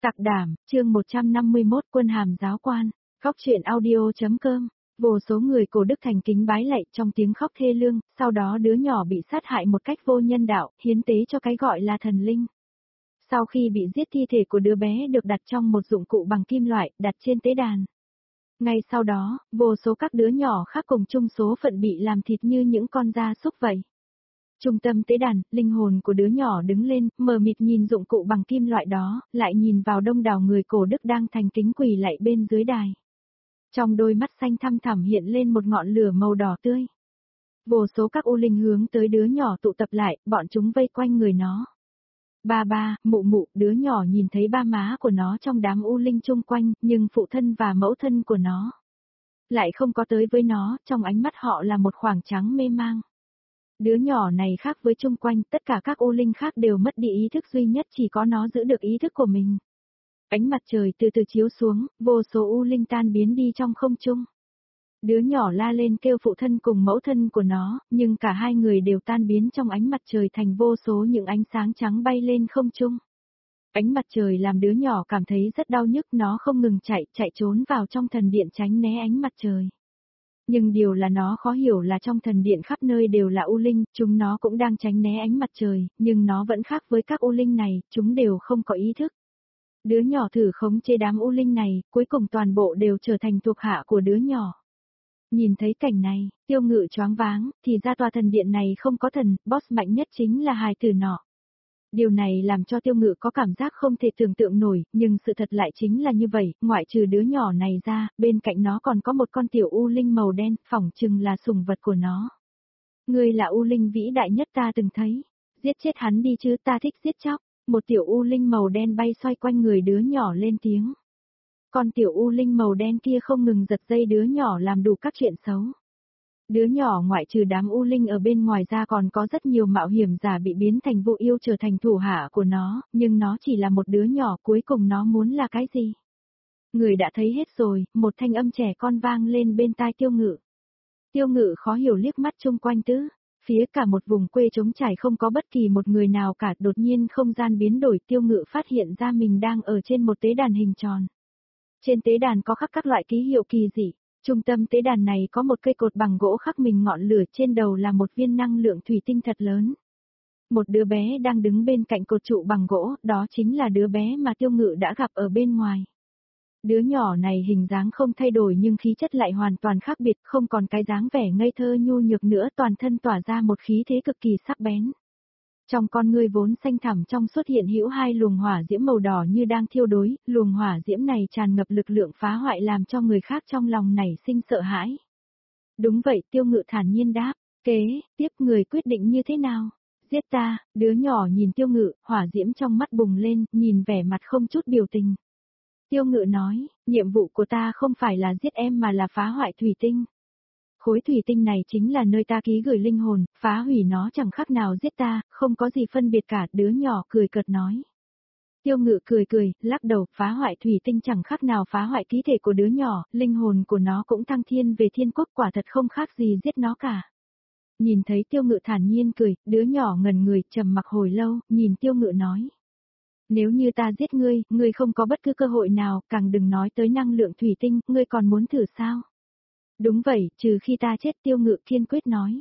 Sặc đảm, chương 151 Quân hàm giáo quan, khóc truyện audio.com. Vô số người cổ đức thành kính bái lạy trong tiếng khóc thê lương, sau đó đứa nhỏ bị sát hại một cách vô nhân đạo, hiến tế cho cái gọi là thần linh. Sau khi bị giết, thi thể của đứa bé được đặt trong một dụng cụ bằng kim loại, đặt trên tế đàn. Ngay sau đó, vô số các đứa nhỏ khác cùng chung số phận bị làm thịt như những con gia súc vậy. Trung tâm tế đàn, linh hồn của đứa nhỏ đứng lên, mờ mịt nhìn dụng cụ bằng kim loại đó, lại nhìn vào đông đảo người cổ đức đang thành kính quỳ lạy bên dưới đài. Trong đôi mắt xanh thăm thẳm hiện lên một ngọn lửa màu đỏ tươi. Vô số các u linh hướng tới đứa nhỏ tụ tập lại, bọn chúng vây quanh người nó. Ba, mụ mụ, đứa nhỏ nhìn thấy ba má của nó trong đám u linh chung quanh, nhưng phụ thân và mẫu thân của nó lại không có tới với nó, trong ánh mắt họ là một khoảng trắng mê mang. Đứa nhỏ này khác với chung quanh, tất cả các u linh khác đều mất đi ý thức, duy nhất chỉ có nó giữ được ý thức của mình. Ánh mặt trời từ từ chiếu xuống, vô số u linh tan biến đi trong không trung. Đứa nhỏ la lên kêu phụ thân cùng mẫu thân của nó, nhưng cả hai người đều tan biến trong ánh mặt trời thành vô số những ánh sáng trắng bay lên không trung. Ánh mặt trời làm đứa nhỏ cảm thấy rất đau nhức, nó không ngừng chạy trốn vào trong thần điện tránh né ánh mặt trời. Nhưng điều là nó khó hiểu là trong thần điện khắp nơi đều là u linh, chúng nó cũng đang tránh né ánh mặt trời, nhưng nó vẫn khác với các u linh này, chúng đều không có ý thức. Đứa nhỏ thử khống chế đám u linh này, cuối cùng toàn bộ đều trở thành thuộc hạ của đứa nhỏ. Nhìn thấy cảnh này, Tiêu Ngự choáng váng, thì ra tòa thần điện này không có thần, boss mạnh nhất chính là hài tử nọ. Điều này làm cho Tiêu Ngự có cảm giác không thể tưởng tượng nổi, nhưng sự thật lại chính là như vậy, ngoại trừ đứa nhỏ này ra, bên cạnh nó còn có một con tiểu u linh màu đen, phỏng chừng là sủng vật của nó. Ngươi là u linh vĩ đại nhất ta từng thấy, giết chết hắn đi chứ, ta thích giết chóc. Một tiểu u linh màu đen bay xoay quanh người đứa nhỏ lên tiếng. Con tiểu u linh màu đen kia không ngừng giật dây đứa nhỏ làm đủ các chuyện xấu. Đứa nhỏ ngoại trừ đám u linh ở bên ngoài ra còn có rất nhiều mạo hiểm giả bị biến thành vô yêu trở thành thủ hạ của nó, nhưng nó chỉ là một đứa nhỏ, cuối cùng nó muốn là cái gì? Người đã thấy hết rồi, một thanh âm trẻ con vang lên bên tai Tiêu Ngự. Tiêu Ngự khó hiểu liếc mắt chung quanh tứ. Phía cả một vùng quê trống trải không có bất kỳ một người nào cả, đột nhiên không gian biến đổi, Tiêu Ngự phát hiện ra mình đang ở trên một tế đàn hình tròn. Trên tế đàn có khắc các loại ký hiệu kỳ dị, trung tâm tế đàn này có một cây cột bằng gỗ khắc mình ngọn lửa, trên đầu là một viên năng lượng thủy tinh thật lớn. Một đứa bé đang đứng bên cạnh cột trụ bằng gỗ, đó chính là đứa bé mà Tiêu Ngự đã gặp ở bên ngoài. Đứa nhỏ này hình dáng không thay đổi nhưng khí chất lại hoàn toàn khác biệt, không còn cái dáng vẻ ngây thơ nhu nhược nữa, toàn thân tỏa ra một khí thế cực kỳ sắc bén. Trong con ngươi vốn xanh thẳm trong xuất hiện hữu hai luồng hỏa diễm màu đỏ như đang thiêu đối, luồng hỏa diễm này tràn ngập lực lượng phá hoại làm cho người khác trong lòng nảy sinh sợ hãi. Đúng vậy, Tiêu Ngự thản nhiên đáp, kế tiếp người quyết định như thế nào? Giết ta, đứa nhỏ nhìn Tiêu Ngự, hỏa diễm trong mắt bùng lên, nhìn vẻ mặt không chút biểu tình. Tiêu Ngự nói, nhiệm vụ của ta không phải là giết em mà là phá hoại thủy tinh. Khối thủy tinh này chính là nơi ta ký gửi linh hồn, phá hủy nó chẳng khác nào giết ta, không có gì phân biệt cả, đứa nhỏ cười cợt nói. Tiêu Ngự cười, lắc đầu, phá hoại thủy tinh chẳng khác nào phá hoại ký thể của đứa nhỏ, linh hồn của nó cũng thăng thiên về thiên quốc, quả thật không khác gì giết nó cả. Nhìn thấy Tiêu Ngự thản nhiên cười, đứa nhỏ ngẩn người, trầm mặc hồi lâu, nhìn Tiêu Ngự nói. Nếu như ta giết ngươi không có bất cứ cơ hội nào, càng đừng nói tới năng lượng thủy tinh, ngươi còn muốn thử sao? Đúng vậy, trừ khi ta chết, Tiêu Ngự kiên quyết nói.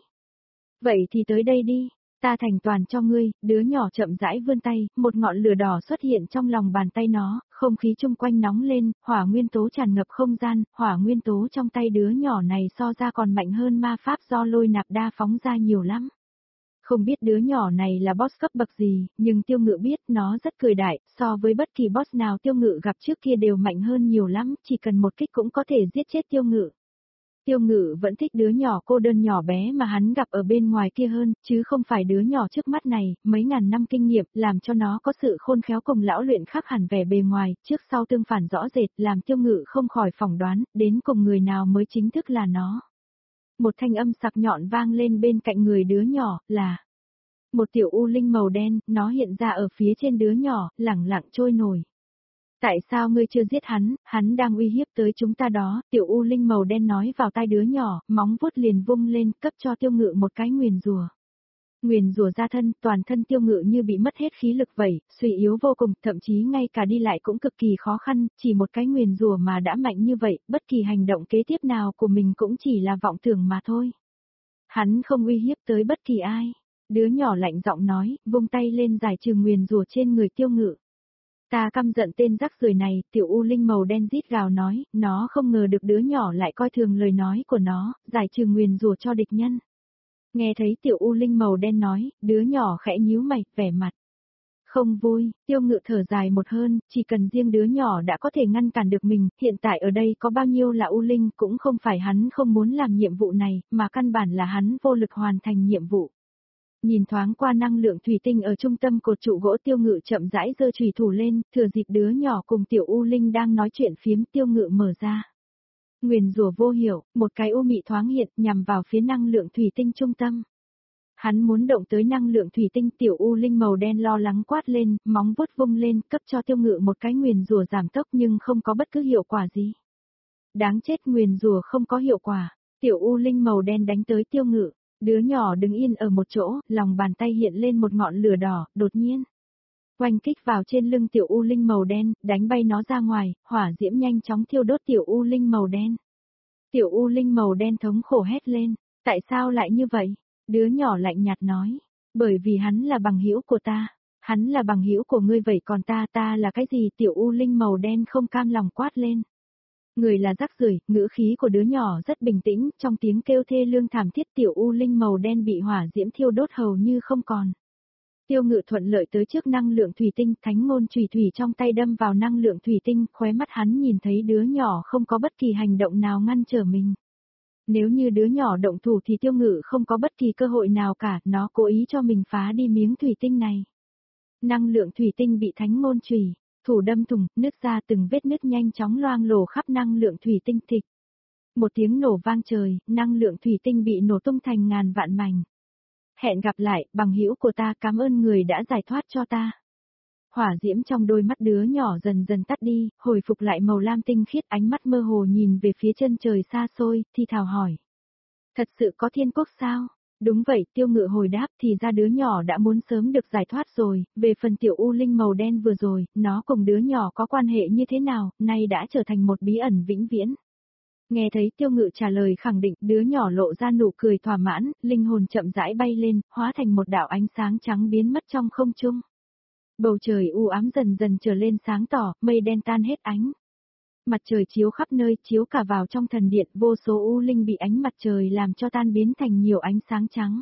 Vậy thì tới đây đi, ta thành toàn cho ngươi, đứa nhỏ chậm rãi vươn tay, một ngọn lửa đỏ xuất hiện trong lòng bàn tay nó, không khí chung quanh nóng lên, hỏa nguyên tố tràn ngập không gian, hỏa nguyên tố trong tay đứa nhỏ này so ra còn mạnh hơn ma pháp do Lôi Nạp Đa phóng ra nhiều lắm. Không biết đứa nhỏ này là boss cấp bậc gì, nhưng Tiêu Ngự biết nó rất cường đại, so với bất kỳ boss nào Tiêu Ngự gặp trước kia đều mạnh hơn nhiều lắm, chỉ cần một kích cũng có thể giết chết Tiêu Ngự. Tiêu Ngự vẫn thích đứa nhỏ cô đơn nhỏ bé mà hắn gặp ở bên ngoài kia hơn, chứ không phải đứa nhỏ trước mắt này, mấy ngàn năm kinh nghiệm, làm cho nó có sự khôn khéo cùng lão luyện khác hẳn vẻ bề ngoài, trước sau tương phản rõ rệt, làm Tiêu Ngự không khỏi phỏng đoán, đến cùng người nào mới chính thức là nó. Một thanh âm sặc nhọn vang lên bên cạnh người đứa nhỏ, là một tiểu u linh màu đen, nó hiện ra ở phía trên đứa nhỏ, lẳng lặng trôi nổi. Tại sao ngươi chưa giết hắn đang uy hiếp tới chúng ta đó, tiểu u linh màu đen nói vào tai đứa nhỏ, móng vuốt liền vung lên, cấp cho Tiêu Ngự một cái nguyền rủa. Nguyền rủa ra thân, toàn thân Tiêu Ngự như bị mất hết khí lực vậy, suy yếu vô cùng, thậm chí ngay cả đi lại cũng cực kỳ khó khăn, chỉ một cái nguyền rủa mà đã mạnh như vậy, bất kỳ hành động kế tiếp nào của mình cũng chỉ là vọng tưởng mà thôi. Hắn không uy hiếp tới bất kỳ ai. Đứa nhỏ lạnh giọng nói, vung tay lên giải trừ nguyền rủa trên người Tiêu Ngự. Ta căm giận tên rắc rưởi này, tiểu u linh màu đen rít gào nói, nó không ngờ được đứa nhỏ lại coi thường lời nói của nó, giải trừ nguyền rủa cho địch nhân. Nghe thấy tiểu u linh màu đen nói, đứa nhỏ khẽ nhíu mày, vẻ mặt không vui. Tiêu Ngự thở dài một hơn, chỉ cần riêng đứa nhỏ đã có thể ngăn cản được mình, hiện tại ở đây có bao nhiêu là u linh, cũng không phải hắn không muốn làm nhiệm vụ này, mà căn bản là hắn vô lực hoàn thành nhiệm vụ. Nhìn thoáng qua năng lượng thủy tinh ở trung tâm cột trụ gỗ, Tiêu Ngự chậm rãi giơ chùy thủ lên, thừa dịp đứa nhỏ cùng tiểu u linh đang nói chuyện phiếm, Tiêu Ngự mở ra. Nguyền rủa vô hiệu, một cái u mị thoáng hiện nhằm vào phía năng lượng thủy tinh trung tâm. Hắn muốn động tới năng lượng thủy tinh, tiểu u linh màu đen lo lắng quát lên, móng vuốt vung lên, cấp cho Tiêu Ngự một cái nguyền rủa giảm tốc nhưng không có bất cứ hiệu quả gì. Đáng chết, nguyền rủa không có hiệu quả, tiểu u linh màu đen đánh tới Tiêu Ngự. Đứa nhỏ đứng yên ở một chỗ, lòng bàn tay hiện lên một ngọn lửa đỏ, đột nhiên oanh kích vào trên lưng tiểu u linh màu đen, đánh bay nó ra ngoài, hỏa diễm nhanh chóng thiêu đốt tiểu u linh màu đen. Tiểu u linh màu đen thống khổ hét lên, tại sao lại như vậy? Đứa nhỏ lạnh nhạt nói, bởi vì hắn là bằng hữu của ta, hắn là bằng hữu của ngươi, vậy còn ta là cái gì? Tiểu u linh màu đen không cam lòng quát lên. Người là rắc rưởi, ngữ khí của đứa nhỏ rất bình tĩnh, trong tiếng kêu thê lương thảm thiết, tiểu u linh màu đen bị hỏa diễm thiêu đốt hầu như không còn. Tiêu Ngự thuận lợi tới trước năng lượng thủy tinh, thánh ngôn chùy thủy trong tay đâm vào năng lượng thủy tinh, khóe mắt hắn nhìn thấy đứa nhỏ không có bất kỳ hành động nào ngăn trở mình. Nếu như đứa nhỏ động thủ thì Tiêu Ngự không có bất kỳ cơ hội nào cả, nó cố ý cho mình phá đi miếng thủy tinh này. Năng lượng thủy tinh bị thánh ngôn chùy thủ đâm thủng, nứt ra từng vết nứt nhanh chóng loang lổ khắp năng lượng thủy tinh thịch. Một tiếng nổ vang trời, năng lượng thủy tinh bị nổ tung thành ngàn vạn mảnh. Hẹn gặp lại, bằng hữu của ta, cảm ơn người đã giải thoát cho ta. Hỏa diễm trong đôi mắt đứa nhỏ dần dần tắt đi, hồi phục lại màu lam tinh khiết, ánh mắt mơ hồ nhìn về phía chân trời xa xôi, thì thào hỏi. Thật sự có thiên quốc sao? Đúng vậy, Tiêu Ngự hồi đáp, thì ra đứa nhỏ đã muốn sớm được giải thoát rồi, về phần tiểu u linh màu đen vừa rồi, nó cùng đứa nhỏ có quan hệ như thế nào, nay đã trở thành một bí ẩn vĩnh viễn. Nghe thấy Tiêu Ngự trả lời khẳng định, đứa nhỏ lộ ra nụ cười thỏa mãn, linh hồn chậm rãi bay lên, hóa thành một đạo ánh sáng trắng biến mất trong không trung. Bầu trời u ám dần dần trở lên sáng tỏ, mây đen tan hết ánh. Mặt trời chiếu khắp nơi, chiếu cả vào trong thần điện, vô số u linh bị ánh mặt trời làm cho tan biến thành nhiều ánh sáng trắng.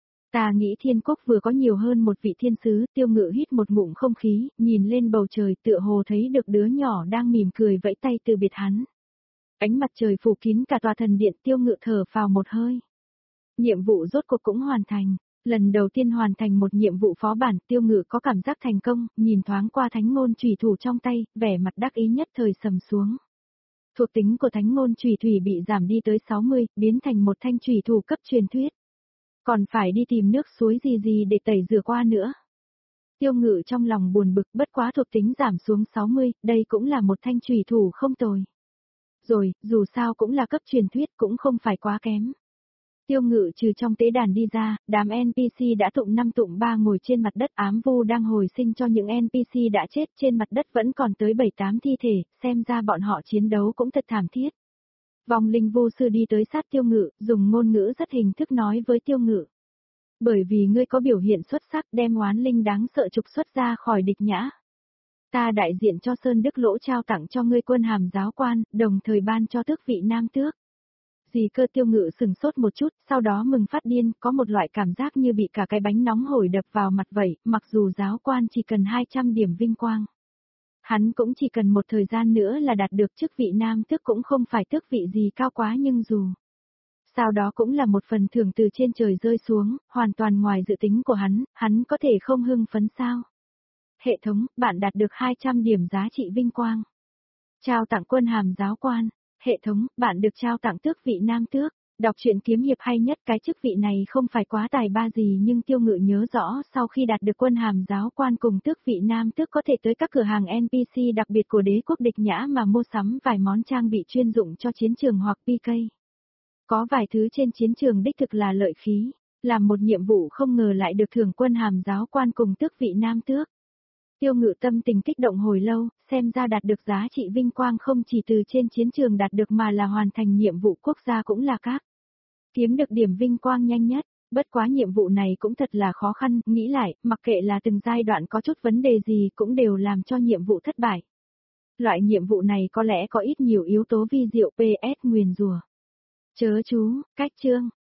Ta nghĩ thiên quốc vừa có nhiều hơn một vị thiên sứ. Tiêu Ngự hít một ngụm không khí, nhìn lên bầu trời, tựa hồ thấy được đứa nhỏ đang mỉm cười vẫy tay từ biệt hắn. Ánh mặt trời phủ kín cả tòa thần điện, Tiêu Ngự thở phào một hơi. Nhiệm vụ rốt cuộc cũng hoàn thành. Lần đầu tiên hoàn thành một nhiệm vụ phó bản, Tiêu Ngự có cảm giác thành công, nhìn thoáng qua thánh ngôn chùy thủ trong tay, vẻ mặt đắc ý nhất thời sầm xuống. Thuộc tính của thánh ngôn chùy thủy bị giảm đi tới 60, biến thành một thanh chùy thủ cấp truyền thuyết. Còn phải đi tìm nước suối gì để tẩy rửa qua nữa. Tiêu Ngự trong lòng buồn bực, bất quá thuộc tính giảm xuống 60, đây cũng là một thanh chùy thủ không tồi. Rồi, dù sao cũng là cấp truyền thuyết, cũng không phải quá kém. Tiêu Ngự trừ trong tế đàn đi ra, đám NPC đã tụng 5 tụng 3 ngồi trên mặt đất, ám vu đang hồi sinh cho những NPC đã chết, trên mặt đất vẫn còn tới 7-8 thi thể, xem ra bọn họ chiến đấu cũng thật thảm thiết. Vong linh vu sư đi tới sát Tiêu Ngự, dùng ngôn ngữ rất hình thức nói với Tiêu Ngự. Bởi vì ngươi có biểu hiện xuất sắc, đem oán linh đáng sợ trục xuất ra khỏi địch nhã. Ta đại diện cho Sơn Đức Lỗ trao tặng cho ngươi quân hàm giáo quan, đồng thời ban cho tước vị nam tước. Dì Cơ. Tiêu Ngự sừng sốt một chút, sau đó mừng phát điên, có một loại cảm giác như bị cả cái bánh nóng hổi đập vào mặt vậy, mặc dù giáo quan chỉ cần 200 điểm vinh quang. Hắn cũng chỉ cần một thời gian nữa là đạt được chức vị nam tước, cũng không phải tước vị gì cao quá, nhưng dù sau đó cũng là một phần thưởng từ trên trời rơi xuống, hoàn toàn ngoài dự tính của hắn có thể không hưng phấn sao? Hệ thống, bạn đạt được 200 điểm giá trị vinh quang. Trao tặng quân hàm giáo quan. Hệ thống, bạn được trao tặng tước vị nam tước. Đọc truyện kiếm hiệp hay nhất, cái chức vị này không phải quá tài ba gì, nhưng Tiêu Ngự nhớ rõ sau khi đạt được quân hàm giáo quan cùng tước vị nam tước có thể tới các cửa hàng NPC đặc biệt của đế quốc địch nhã mà mua sắm vài món trang bị chuyên dụng cho chiến trường hoặc PK. Có vài thứ trên chiến trường đích thực là lợi khí. Làm một nhiệm vụ không ngờ lại được thưởng quân hàm giáo quan cùng tước vị nam tước. Tiêu Ngự tâm tình kích động hồi lâu, xem ra đạt được giá trị vinh quang không chỉ từ trên chiến trường đạt được mà là hoàn thành nhiệm vụ quốc gia cũng là các. Kiếm được điểm vinh quang nhanh nhất, bất quá nhiệm vụ này cũng thật là khó khăn, nghĩ lại, mặc kệ là từng giai đoạn có chút vấn đề gì cũng đều làm cho nhiệm vụ thất bại. Loại nhiệm vụ này có lẽ có ít nhiều yếu tố vi diệu PS nguyền rủa. Chớ chú, cách chương.